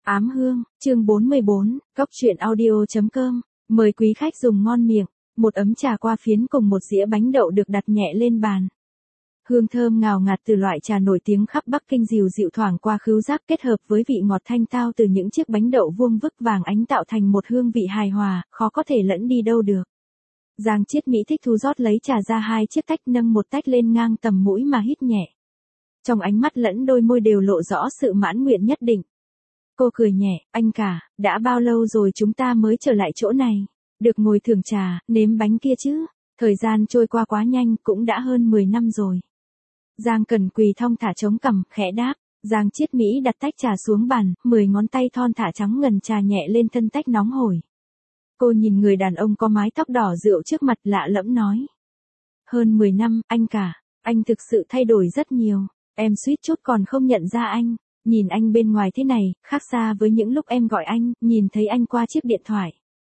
Ám hương, chương 44, cốc truyện audio.com, mời quý khách dùng ngon miệng, một ấm trà qua phiến cùng một dĩa bánh đậu được đặt nhẹ lên bàn. Hương thơm ngào ngạt từ loại trà nổi tiếng khắp Bắc Kinh dịu dịu thoảng qua khứu giác kết hợp với vị ngọt thanh tao từ những chiếc bánh đậu vuông vức vàng ánh tạo thành một hương vị hài hòa, khó có thể lẫn đi đâu được. Giang Chiết Mỹ thích thú rót lấy trà ra hai chiếc tách nâng một tách lên ngang tầm mũi mà hít nhẹ. Trong ánh mắt lẫn đôi môi đều lộ rõ sự mãn nguyện nhất định. Cô cười nhẹ, anh cả, đã bao lâu rồi chúng ta mới trở lại chỗ này? Được ngồi thưởng trà, nếm bánh kia chứ? Thời gian trôi qua quá nhanh, cũng đã hơn 10 năm rồi. Giang Cẩn Quỳ thong thả chống cằm, khẽ đáp. Giang Chiết Mỹ đặt tách trà xuống bàn, 10 ngón tay thon thả trắng ngần trà nhẹ lên thân tách nóng hổi. Cô nhìn người đàn ông có mái tóc đỏ rượu trước mặt lạ lẫm nói. Hơn 10 năm, anh cả, anh thực sự thay đổi rất nhiều. Em suýt chút còn không nhận ra anh. Nhìn anh bên ngoài thế này, khác xa với những lúc em gọi anh, nhìn thấy anh qua chiếc điện thoại.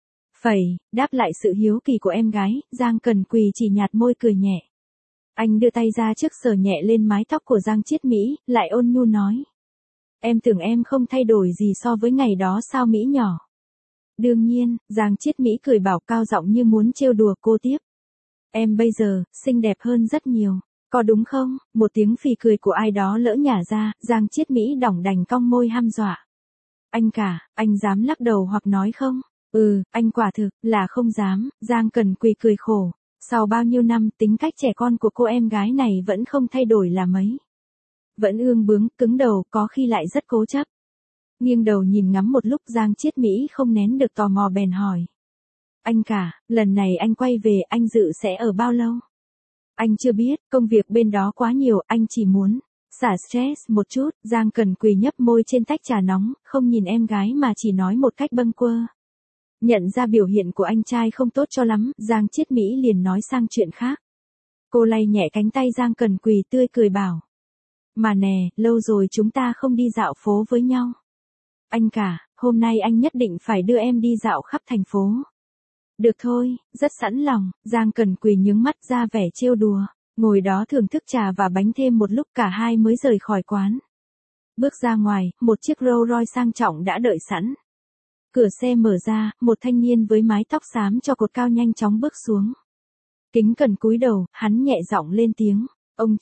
Đáp lại sự hiếu kỳ của em gái, Giang Cẩn Quỳ chỉ nhạt môi cười nhẹ. Anh đưa tay ra trước sờ nhẹ lên mái tóc của Giang Chiết Mỹ, lại ôn nhu nói. Em tưởng em không thay đổi gì so với ngày đó sao Mỹ nhỏ. Đương nhiên, Giang Chiết Mỹ cười bảo cao giọng như muốn trêu đùa cô tiếp. Em bây giờ, xinh đẹp hơn rất nhiều. Có đúng không? Một tiếng phì cười của ai đó lỡ nhả ra, Giang Chiết Mỹ đỏng đành cong môi hăm dọa. Anh cả, anh dám lắc đầu hoặc nói không? Anh quả thực là không dám, Giang Cẩn Quỳ cười khổ. Sau bao nhiêu năm, tính cách trẻ con của cô em gái này vẫn không thay đổi là mấy. Vẫn ương bướng, cứng đầu, có khi lại rất cố chấp. Nghiêng đầu nhìn ngắm một lúc Giang Chiết Mỹ không nén được tò mò bèn hỏi. Anh cả, lần này anh quay về anh dự sẽ ở bao lâu? Anh chưa biết, công việc bên đó quá nhiều, anh chỉ muốn xả stress một chút. Giang Cẩn Quỳ nhấp môi trên tách trà nóng, không nhìn em gái mà chỉ nói một cách bâng quơ. Nhận ra biểu hiện của anh trai không tốt cho lắm, Giang Chiết Mỹ liền nói sang chuyện khác. Cô lay nhẹ cánh tay Giang Cẩn Quỳ tươi cười bảo. Mà nè, lâu rồi chúng ta không đi dạo phố với nhau. Anh cả, hôm nay anh nhất định phải đưa em đi dạo khắp thành phố. Được thôi, rất sẵn lòng, Giang Cẩn Quỳ nhướng mắt ra vẻ trêu đùa, ngồi đó thưởng thức trà và bánh thêm một lúc cả hai mới rời khỏi quán. Bước ra ngoài, một chiếc Rolls Royce sang trọng đã đợi sẵn. Cửa xe mở ra, một thanh niên với mái tóc xám cho cột cao nhanh chóng bước xuống. Kính cẩn cúi đầu, hắn nhẹ giọng lên tiếng. Ông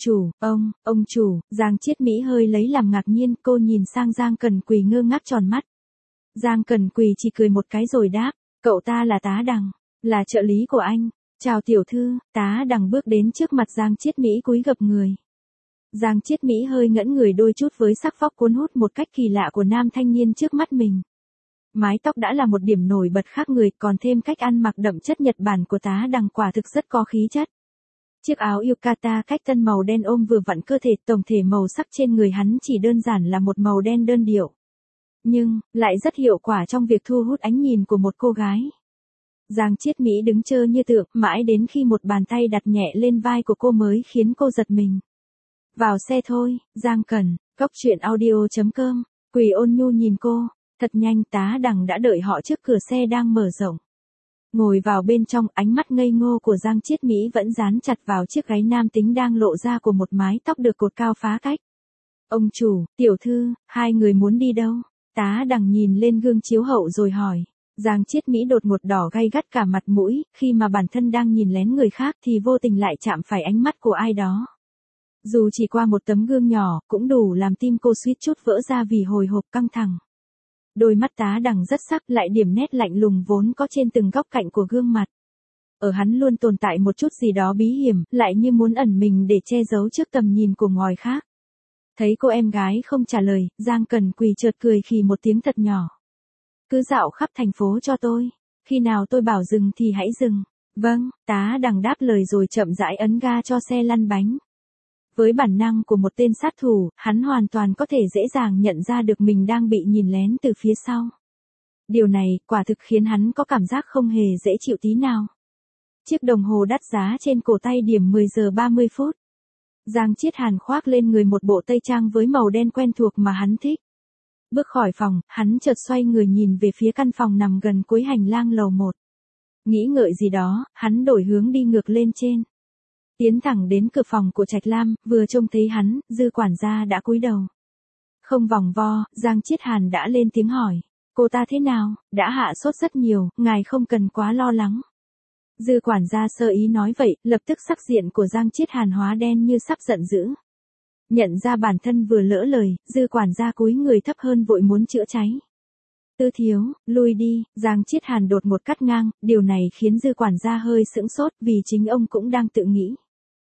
chủ, Giang Chiết Mỹ hơi lấy làm ngạc nhiên, cô nhìn sang Giang Cẩn Quỳ ngơ ngác tròn mắt. Giang Cẩn Quỳ chỉ cười một cái rồi đáp. Cậu ta là Tá Đằng, là trợ lý của anh. Chào tiểu thư, Tá Đằng bước đến trước mặt Giang Chiết Mỹ cúi gập người. Giang Chiết Mỹ hơi ngẩn người đôi chút với sắc vóc cuốn hút một cách kỳ lạ của nam thanh niên trước mắt mình. Mái tóc đã là một điểm nổi bật khác người, còn thêm cách ăn mặc đậm chất Nhật Bản của Tá Đằng quả thực rất có khí chất. Chiếc áo yukata cách tân màu đen ôm vừa vặn cơ thể, tổng thể màu sắc trên người hắn chỉ đơn giản là một màu đen đơn điệu. Nhưng, lại rất hiệu quả trong việc thu hút ánh nhìn của một cô gái. Giang Chiết Mỹ đứng trơ như tượng, mãi đến khi một bàn tay đặt nhẹ lên vai của cô mới khiến cô giật mình. Vào xe thôi, Giang Cẩn, cốc truyện audio.com, Quỳ ôn nhu nhìn cô, thật nhanh Tá Đằng đã đợi họ trước cửa xe đang mở rộng. Ngồi vào bên trong, ánh mắt ngây ngô của Giang Chiết Mỹ vẫn dán chặt vào chiếc gáy nam tính đang lộ ra của một mái tóc được cột cao phá cách. Ông chủ, tiểu thư, hai người muốn đi đâu? Tá Đằng nhìn lên gương chiếu hậu rồi hỏi. Giang Chiết Mỹ đột ngột đỏ gay gắt cả mặt mũi, khi mà bản thân đang nhìn lén người khác thì vô tình lại chạm phải ánh mắt của ai đó. Dù chỉ qua một tấm gương nhỏ, cũng đủ làm tim cô suýt chút vỡ ra vì hồi hộp căng thẳng. Đôi mắt Tá Đằng rất sắc, lại điểm nét lạnh lùng vốn có trên từng góc cạnh của gương mặt. Ở hắn luôn tồn tại một chút gì đó bí hiểm, lại như muốn ẩn mình để che giấu trước tầm nhìn của ngòi khác. Thấy cô em gái không trả lời, Giang Cẩn Quỳ chợt cười khì một tiếng thật nhỏ. Cứ dạo khắp thành phố cho tôi, khi nào tôi bảo dừng thì hãy dừng. Vâng, Tá Đằng đáp lời rồi chậm rãi ấn ga cho xe lăn bánh. Với bản năng của một tên sát thủ, hắn hoàn toàn có thể dễ dàng nhận ra được mình đang bị nhìn lén từ phía sau. Điều này, quả thực khiến hắn có cảm giác không hề dễ chịu tí nào. Chiếc đồng hồ đắt giá trên cổ tay điểm 10 giờ 30 phút. Giang Chiết Hàn khoác lên người một bộ tây trang với màu đen quen thuộc mà hắn thích. Bước khỏi phòng, hắn chợt xoay người nhìn về phía căn phòng nằm gần cuối hành lang lầu 1. Nghĩ ngợi gì đó, hắn đổi hướng đi ngược lên trên. Tiến thẳng đến cửa phòng của Trạch Lam, vừa trông thấy hắn, Dư quản gia đã cúi đầu. Không vòng vo, Giang Chiết Hàn đã lên tiếng hỏi. Cô ta thế nào, đã hạ sốt rất nhiều, ngài không cần quá lo lắng. Dư quản gia sơ ý nói vậy, lập tức sắc diện của Giang Chiết Hàn hóa đen như sắp giận dữ. Nhận ra bản thân vừa lỡ lời, dư quản gia cúi người thấp hơn vội muốn chữa cháy. Tư thiếu, lui đi, Giang Chiết Hàn đột ngột cắt ngang, điều này khiến dư quản gia hơi sững sốt vì chính ông cũng đang tự nghĩ.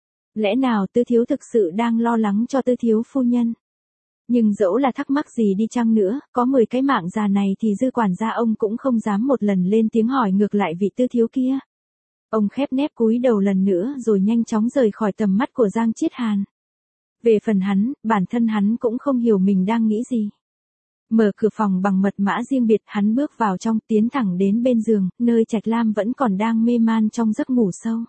Lẽ nào tư thiếu thực sự đang lo lắng cho tư thiếu phu nhân? Nhưng dẫu là thắc mắc gì đi chăng nữa, có 10 cái mạng già này thì dư quản gia ông cũng không dám một lần lên tiếng hỏi ngược lại vị tư thiếu kia. Ông khép nép cúi đầu lần nữa rồi nhanh chóng rời khỏi tầm mắt của Giang Chiết Hàn. Về phần hắn, bản thân hắn cũng không hiểu mình đang nghĩ gì. Mở cửa phòng bằng mật mã riêng biệt, hắn bước vào trong, tiến thẳng đến bên giường, nơi Trạch Lam vẫn còn đang mê man trong giấc ngủ sâu.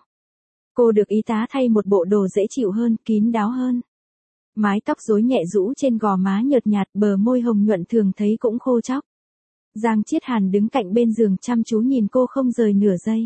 Cô được y tá thay một bộ đồ dễ chịu hơn, kín đáo hơn. Mái tóc rối nhẹ rũ trên gò má nhợt nhạt, bờ môi hồng nhuận thường thấy cũng khô chóc. Giang Chiết Hàn đứng cạnh bên giường chăm chú nhìn cô không rời nửa giây.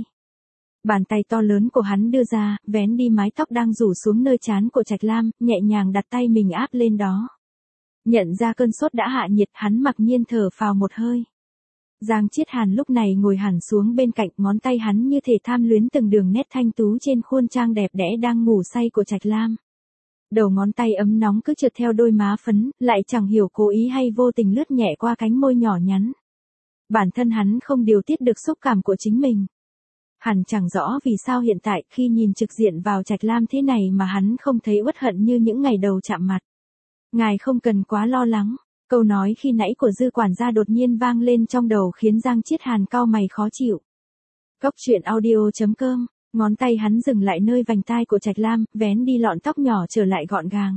Bàn tay to lớn của hắn đưa ra, vén đi mái tóc đang rủ xuống nơi trán của Trạch Lam, nhẹ nhàng đặt tay mình áp lên đó. Nhận ra cơn sốt đã hạ nhiệt, hắn mặc nhiên thở phào một hơi. Giang Chiết Hàn lúc này ngồi hẳn xuống bên cạnh, ngón tay hắn như thể tham luyến từng đường nét thanh tú trên khuôn trang đẹp đẽ đang ngủ say của Trạch Lam. Đầu ngón tay ấm nóng cứ trượt theo đôi má phấn, lại chẳng hiểu cố ý hay vô tình lướt nhẹ qua cánh môi nhỏ nhắn. Bản thân hắn không điều tiết được xúc cảm của chính mình. Hẳn chẳng rõ vì sao hiện tại khi nhìn trực diện vào Trạch Lam thế này mà hắn không thấy uất hận như những ngày đầu chạm mặt. Ngài không cần quá lo lắng. Câu nói khi nãy của dư quản gia đột nhiên vang lên trong đầu khiến Giang Chiết Hàn cau mày khó chịu. Cốc truyện audio.com, ngón tay hắn dừng lại nơi vành tai của Trạch Lam, vén đi lọn tóc nhỏ trở lại gọn gàng.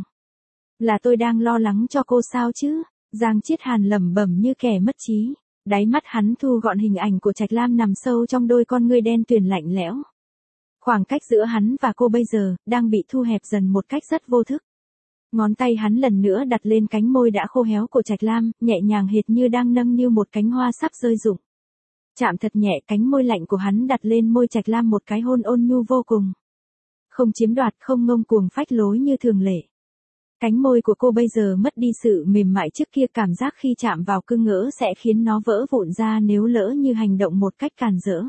Là tôi đang lo lắng cho cô sao chứ? Giang Chiết Hàn lẩm bẩm như kẻ mất trí. Đáy mắt hắn thu gọn hình ảnh của Trạch Lam nằm sâu trong đôi con ngươi đen tuyền lạnh lẽo. Khoảng cách giữa hắn và cô bây giờ, đang bị thu hẹp dần một cách rất vô thức. Ngón tay hắn lần nữa đặt lên cánh môi đã khô héo của Trạch Lam, nhẹ nhàng hệt như đang nâng niu một cánh hoa sắp rơi rụng. Chạm thật nhẹ, cánh môi lạnh của hắn đặt lên môi Trạch Lam một cái hôn ôn nhu vô cùng. Không chiếm đoạt, không ngông cuồng phách lối như thường lệ. Cánh môi của cô bây giờ mất đi sự mềm mại trước kia, cảm giác khi chạm vào cưng ngỡ sẽ khiến nó vỡ vụn ra nếu lỡ như hành động một cách càn rỡ.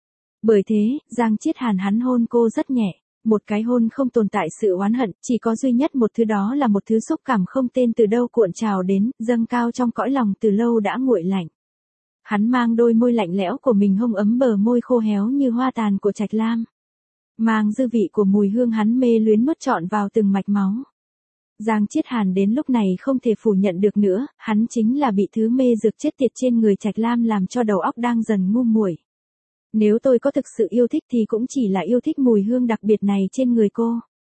Bởi thế, Giang Chiết Hàn hắn hôn cô rất nhẹ. Một cái hôn không tồn tại sự oán hận, chỉ có duy nhất một thứ, đó là một thứ xúc cảm không tên từ đâu cuộn trào đến, dâng cao trong cõi lòng từ lâu đã nguội lạnh. Hắn mang đôi môi lạnh lẽo của mình hông ấm bờ môi khô héo như hoa tàn của Trạch Lam. Mang dư vị của mùi hương hắn mê luyến nuốt trọn vào từng mạch máu. Giang Chiết Hàn đến lúc này không thể phủ nhận được nữa, hắn chính là bị thứ mê dược chết tiệt trên người Trạch Lam làm cho đầu óc đang dần ngu muội. Nếu tôi có thực sự yêu thích thì cũng chỉ là yêu thích mùi hương đặc biệt này trên người cô.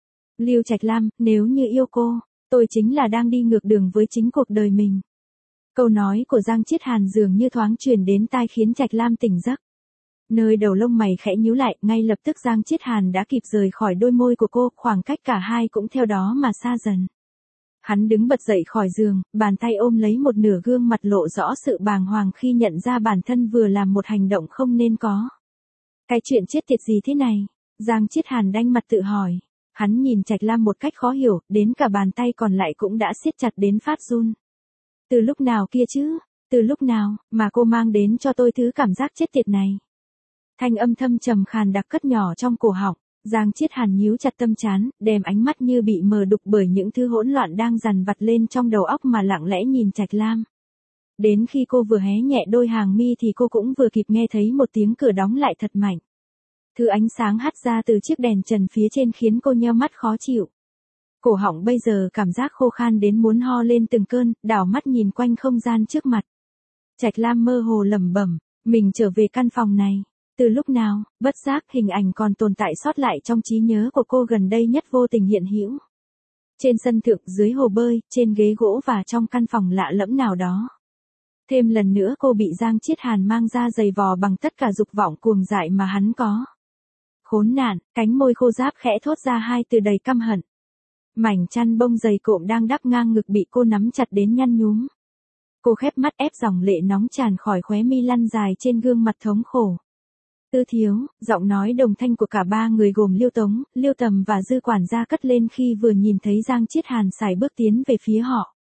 Lưu Trạch Lam, nếu như yêu cô, tôi chính là đang đi ngược đường với chính cuộc đời mình. Câu nói của Giang Chiết Hàn dường như thoáng truyền đến tai khiến Trạch Lam tỉnh giấc. Nơi đầu lông mày khẽ nhíu lại, ngay lập tức Giang Chiết Hàn đã kịp rời khỏi đôi môi của cô, khoảng cách cả hai cũng theo đó mà xa dần. Hắn đứng bật dậy khỏi giường, bàn tay ôm lấy một nửa gương mặt lộ rõ sự bàng hoàng khi nhận ra bản thân vừa làm một hành động không nên có. Cái chuyện chết tiệt gì thế này? Giang Chiết Hàn đanh mặt tự hỏi. Hắn nhìn Trạch Lam một cách khó hiểu, đến cả bàn tay còn lại cũng đã siết chặt đến phát run. Từ lúc nào kia chứ? Từ lúc nào mà cô mang đến cho tôi thứ cảm giác chết tiệt này? Thanh âm thâm trầm khàn đặc cất nhỏ trong cổ họng. Giang Chiết Hàn nhíu chặt tâm trán, đem ánh mắt như bị mờ đục bởi những thứ hỗn loạn đang dằn vặt lên trong đầu óc mà lặng lẽ nhìn Trạch Lam. Đến khi cô vừa hé nhẹ đôi hàng mi thì cô cũng vừa kịp nghe thấy một tiếng cửa đóng lại thật mạnh. Thứ ánh sáng hắt ra từ chiếc đèn trần phía trên khiến cô nheo mắt khó chịu. Cổ họng bây giờ cảm giác khô khan đến muốn ho lên từng cơn, đảo mắt nhìn quanh không gian trước mặt. Trạch Lam mơ hồ lẩm bẩm, mình trở về căn phòng này. Từ lúc nào, bất giác hình ảnh còn tồn tại sót lại trong trí nhớ của cô gần đây nhất vô tình hiện hữu. Trên sân thượng, dưới hồ bơi, trên ghế gỗ và trong căn phòng lạ lẫm nào đó. Thêm lần nữa cô bị Giang Chiết Hàn mang ra giày vò bằng tất cả dục vọng cuồng dại mà hắn có. Khốn nạn, cánh môi khô ráp khẽ thốt ra hai từ đầy căm hận. Mảnh chăn bông dày cộm đang đắp ngang ngực bị cô nắm chặt đến nhăn nhúm. Cô khép mắt ép dòng lệ nóng tràn khỏi khóe mi lăn dài trên gương mặt thống khổ. Tư thiếu, giọng nói đồng thanh của cả ba người gồm Liêu Tống, Liêu Tầm và Dư quản gia cất lên khi vừa nhìn thấy Giang Chiết Hàn sải bước tiến về phía họ.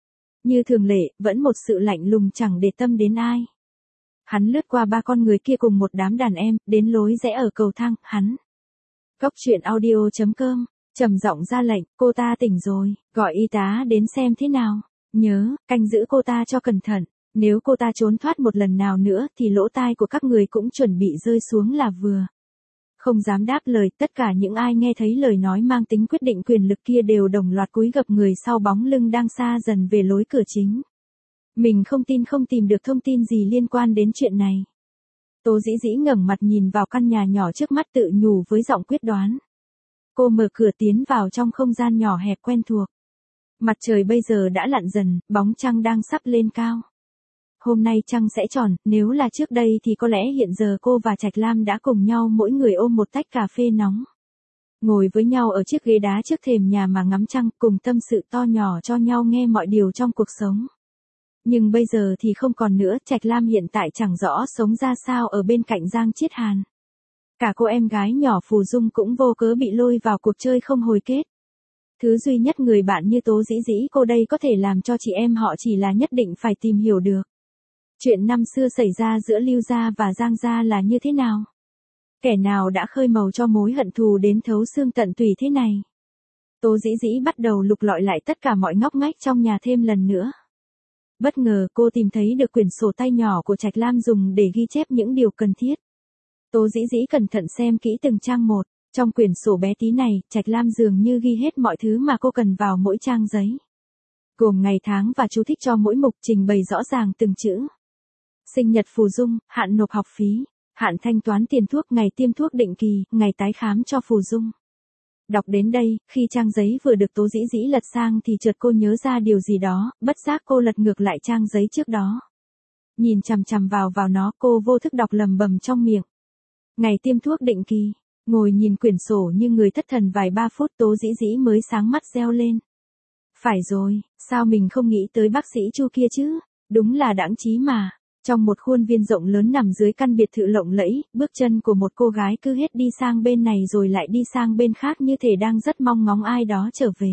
Như thường lệ, vẫn một sự lạnh lùng chẳng để tâm đến ai. Hắn lướt qua ba con người kia cùng một đám đàn em, đến lối rẽ ở cầu thang, hắn. Cốc truyện audio.com, trầm giọng ra lệnh, cô ta tỉnh rồi, gọi y tá đến xem thế nào. Nhớ, canh giữ cô ta cho cẩn thận, nếu cô ta trốn thoát một lần nào nữa thì lỗ tai của các người cũng chuẩn bị rơi xuống là vừa. Không dám đáp lời, tất cả những ai nghe thấy lời nói mang tính quyết định quyền lực kia đều đồng loạt cúi gập người sau bóng lưng đang xa dần về lối cửa chính. Mình không tin không tìm được thông tin gì liên quan đến chuyện này. Tố Dĩ Dĩ ngẩng mặt nhìn vào căn nhà nhỏ trước mắt tự nhủ với giọng quyết đoán. Cô mở cửa tiến vào trong không gian nhỏ hẹp quen thuộc. Mặt trời bây giờ đã lặn dần, bóng trăng đang sắp lên cao. Hôm nay trăng sẽ tròn, nếu là trước đây thì có lẽ hiện giờ cô và Trạch Lam đã cùng nhau mỗi người ôm một tách cà phê nóng. Ngồi với nhau ở chiếc ghế đá trước thềm nhà mà ngắm trăng, cùng tâm sự to nhỏ cho nhau nghe mọi điều trong cuộc sống. Nhưng bây giờ thì không còn nữa, Trạch Lam hiện tại chẳng rõ sống ra sao ở bên cạnh Giang Chiết Hàn. Cả cô em gái nhỏ Phù Dung cũng vô cớ bị lôi vào cuộc chơi không hồi kết. Thứ duy nhất người bạn như Tố Dĩ Dĩ cô đây có thể làm cho chị em họ chỉ là nhất định phải tìm hiểu được. Chuyện năm xưa xảy ra giữa Lưu Gia và Giang Gia là như thế nào? Kẻ nào đã khơi màu cho mối hận thù đến thấu xương tận tủy thế này? Tố Dĩ Dĩ bắt đầu lục lọi lại tất cả mọi ngóc ngách trong nhà thêm lần nữa. Bất ngờ cô tìm thấy được quyển sổ tay nhỏ của Trạch Lam dùng để ghi chép những điều cần thiết. Tố Dĩ Dĩ cẩn thận xem kỹ từng trang một. Trong quyển sổ bé tí này, Trạch Lam dường như ghi hết mọi thứ mà cô cần vào mỗi trang giấy. Gồm ngày tháng và chú thích cho mỗi mục, trình bày rõ ràng từng chữ. Sinh nhật Phù Dung, hạn nộp học phí, hạn thanh toán tiền thuốc, ngày tiêm thuốc định kỳ, ngày tái khám cho Phù Dung. Đọc đến đây, khi trang giấy vừa được Tố Dĩ Dĩ lật sang thì chợt cô nhớ ra điều gì đó, bất giác cô lật ngược lại trang giấy trước đó. Nhìn chằm chằm vào nó, cô vô thức đọc lầm bầm trong miệng. Ngày tiêm thuốc định kỳ. Ngồi nhìn quyển sổ như người thất thần vài ba phút, Tố Dĩ Dĩ mới sáng mắt reo lên. Phải rồi, sao mình không nghĩ tới bác sĩ Chu kia chứ? Đúng là đãng trí mà. Trong một khuôn viên rộng lớn nằm dưới căn biệt thự lộng lẫy, bước chân của một cô gái cứ hết đi sang bên này rồi lại đi sang bên khác như thể đang rất mong ngóng ai đó trở về.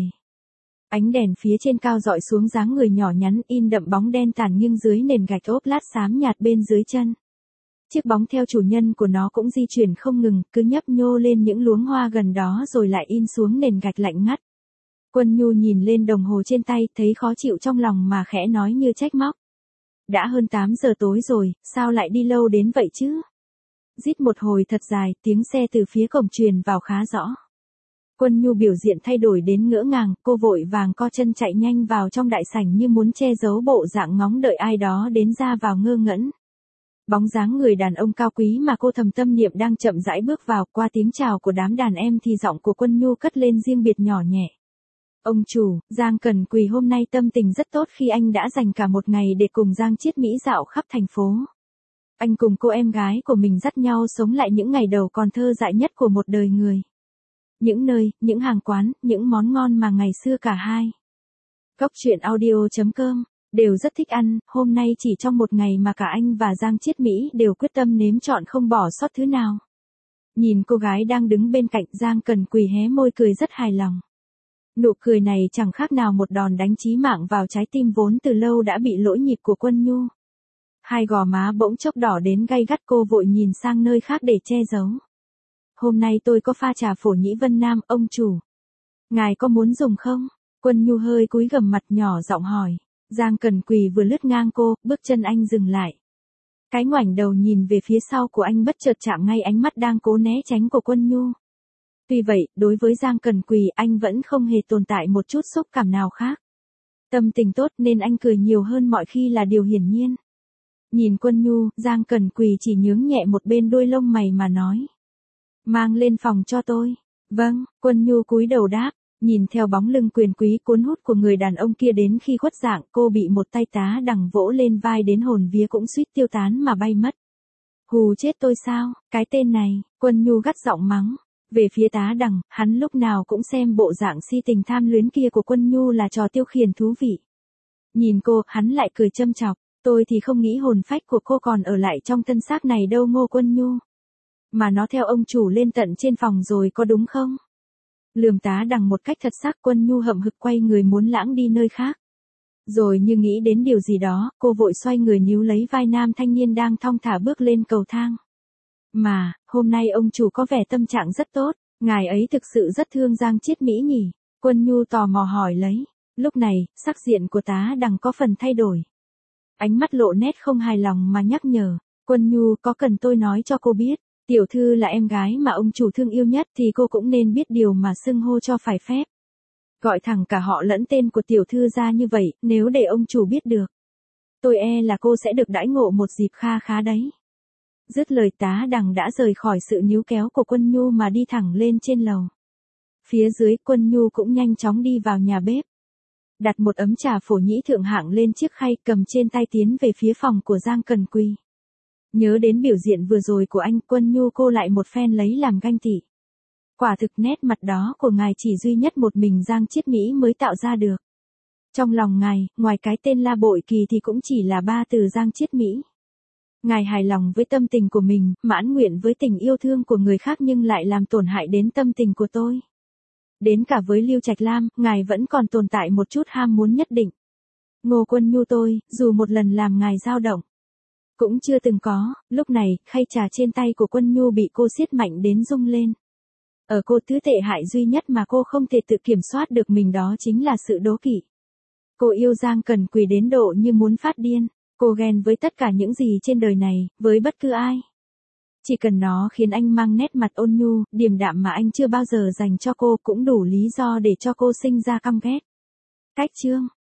Ánh đèn phía trên cao dọi xuống dáng người nhỏ nhắn in đậm bóng đen tàn nghiêng dưới nền gạch ốp lát xám nhạt bên dưới chân. Chiếc bóng theo chủ nhân của nó cũng di chuyển không ngừng, cứ nhấp nhô lên những luống hoa gần đó rồi lại in xuống nền gạch lạnh ngắt. Quân Nhu nhìn lên đồng hồ trên tay, thấy khó chịu trong lòng mà khẽ nói như trách móc. Đã hơn 8 giờ tối rồi, sao lại đi lâu đến vậy chứ? Rít một hồi thật dài, tiếng xe từ phía cổng truyền vào khá rõ. Quân Nhu biểu diện thay đổi đến ngỡ ngàng, cô vội vàng co chân chạy nhanh vào trong đại sảnh như muốn che giấu bộ dạng ngóng đợi ai đó đến ra vào ngơ ngẩn. Bóng dáng người đàn ông cao quý mà cô thầm tâm niệm đang chậm rãi bước vào, qua tiếng chào của đám đàn em thì giọng của Quân Nhu cất lên riêng biệt nhỏ nhẹ. Ông chủ, Giang Cần Quỳ hôm nay tâm tình rất tốt khi anh đã dành cả một ngày để cùng Giang Chiết Mỹ dạo khắp thành phố. Anh cùng cô em gái của mình dắt nhau sống lại những ngày đầu còn thơ dại nhất của một đời người. Những nơi, những hàng quán, những món ngon mà ngày xưa cả hai. Cốc truyện audio.com đều rất thích ăn, hôm nay chỉ trong một ngày mà cả anh và Giang Chiết Mỹ đều quyết tâm nếm trọn không bỏ sót thứ nào. Nhìn cô gái đang đứng bên cạnh, Giang Cần Quỳ hé môi cười rất hài lòng. Nụ cười này chẳng khác nào một đòn đánh chí mạng vào trái tim vốn từ lâu đã bị lỗi nhịp của Quân Nhu. Hai gò má bỗng chốc đỏ đến gay gắt, cô vội nhìn sang nơi khác để che giấu. Hôm nay tôi có pha trà phổ nhĩ Vân Nam, ông chủ. Ngài có muốn dùng không? Quân Nhu hơi cúi gằm mặt nhỏ giọng hỏi. Giang Cần Quỳ vừa lướt ngang cô, bước chân anh dừng lại. Cái ngoảnh đầu nhìn về phía sau của anh bất chợt chạm ngay ánh mắt đang cố né tránh của Quân Nhu. Tuy vậy, đối với Giang Cần Quỳ anh vẫn không hề tồn tại một chút xúc cảm nào khác. Tâm tình tốt nên anh cười nhiều hơn mọi khi là điều hiển nhiên. Nhìn Quân Nhu, Giang Cần Quỳ chỉ nhướng nhẹ một bên đuôi lông mày mà nói. Mang lên phòng cho tôi. Vâng, Quân Nhu cúi đầu đáp. Nhìn theo bóng lưng quyền quý cuốn hút của người đàn ông kia đến khi khuất dạng, cô bị một tay tá đằng vỗ lên vai đến hồn vía cũng suýt tiêu tán mà bay mất. Hù chết tôi sao, cái tên này, Quân Nhu gắt giọng mắng. Về phía tá đằng, hắn lúc nào cũng xem bộ dạng si tình tham luyến kia của Quân Nhu là trò tiêu khiển thú vị. Nhìn cô, hắn lại cười châm chọc, tôi thì không nghĩ hồn phách của cô còn ở lại trong thân xác này đâu Ngô Quân Nhu. Mà nó theo ông chủ lên tận trên phòng rồi có đúng không? Lườm tá đằng một cách thật sắc, Quân Nhu hậm hực quay người muốn lãng đi nơi khác. Rồi như nghĩ đến điều gì đó, cô vội xoay người níu lấy vai nam thanh niên đang thong thả bước lên cầu thang. Mà, hôm nay ông chủ có vẻ tâm trạng rất tốt, ngài ấy thực sự rất thương Giang Chiết Mỹ nhỉ? Quân Nhu tò mò hỏi lấy. Lúc này, sắc diện của tá đằng có phần thay đổi. Ánh mắt lộ nét không hài lòng mà nhắc nhở. Quân Nhu có cần tôi nói cho cô biết, tiểu thư là em gái mà ông chủ thương yêu nhất thì cô cũng nên biết điều mà xưng hô cho phải phép. Gọi thẳng cả họ lẫn tên của tiểu thư ra như vậy, nếu để ông chủ biết được. Tôi e là cô sẽ được đãi ngộ một dịp kha khá đấy. Dứt lời tá đằng đã rời khỏi sự níu kéo của Quân Nhu mà đi thẳng lên trên lầu. Phía dưới Quân Nhu cũng nhanh chóng đi vào nhà bếp. Đặt một ấm trà phổ nhĩ thượng hạng lên chiếc khay cầm trên tay tiến về phía phòng của Giang Cần Quỳ. Nhớ đến biểu hiện vừa rồi của anh Quân Nhu cô lại một phen lấy làm ganh tị. Quả thực nét mặt đó của ngài chỉ duy nhất một mình Giang Chiết Mỹ mới tạo ra được. Trong lòng ngài, ngoài cái tên La Bội Kỳ thì cũng chỉ là ba từ Giang Chiết Mỹ. Ngài hài lòng với tâm tình của mình, mãn nguyện với tình yêu thương của người khác nhưng lại làm tổn hại đến tâm tình của tôi. Đến cả với Lưu Trạch Lam, ngài vẫn còn tồn tại một chút ham muốn nhất định. Ngô Quân Nhu tôi, dù một lần làm ngài dao động, cũng chưa từng có. Lúc này, khay trà trên tay của Quân Nhu bị cô siết mạnh đến rung lên. Ở cô thứ tệ hại duy nhất mà cô không thể tự kiểm soát được mình đó chính là sự đố kỵ. Cô yêu Giang Cần Quỳ đến độ như muốn phát điên. Cô ghen với tất cả những gì trên đời này, với bất cứ ai. Chỉ cần nó khiến anh mang nét mặt ôn nhu, điềm đạm mà anh chưa bao giờ dành cho cô cũng đủ lý do để cho cô sinh ra căm ghét. Cách chương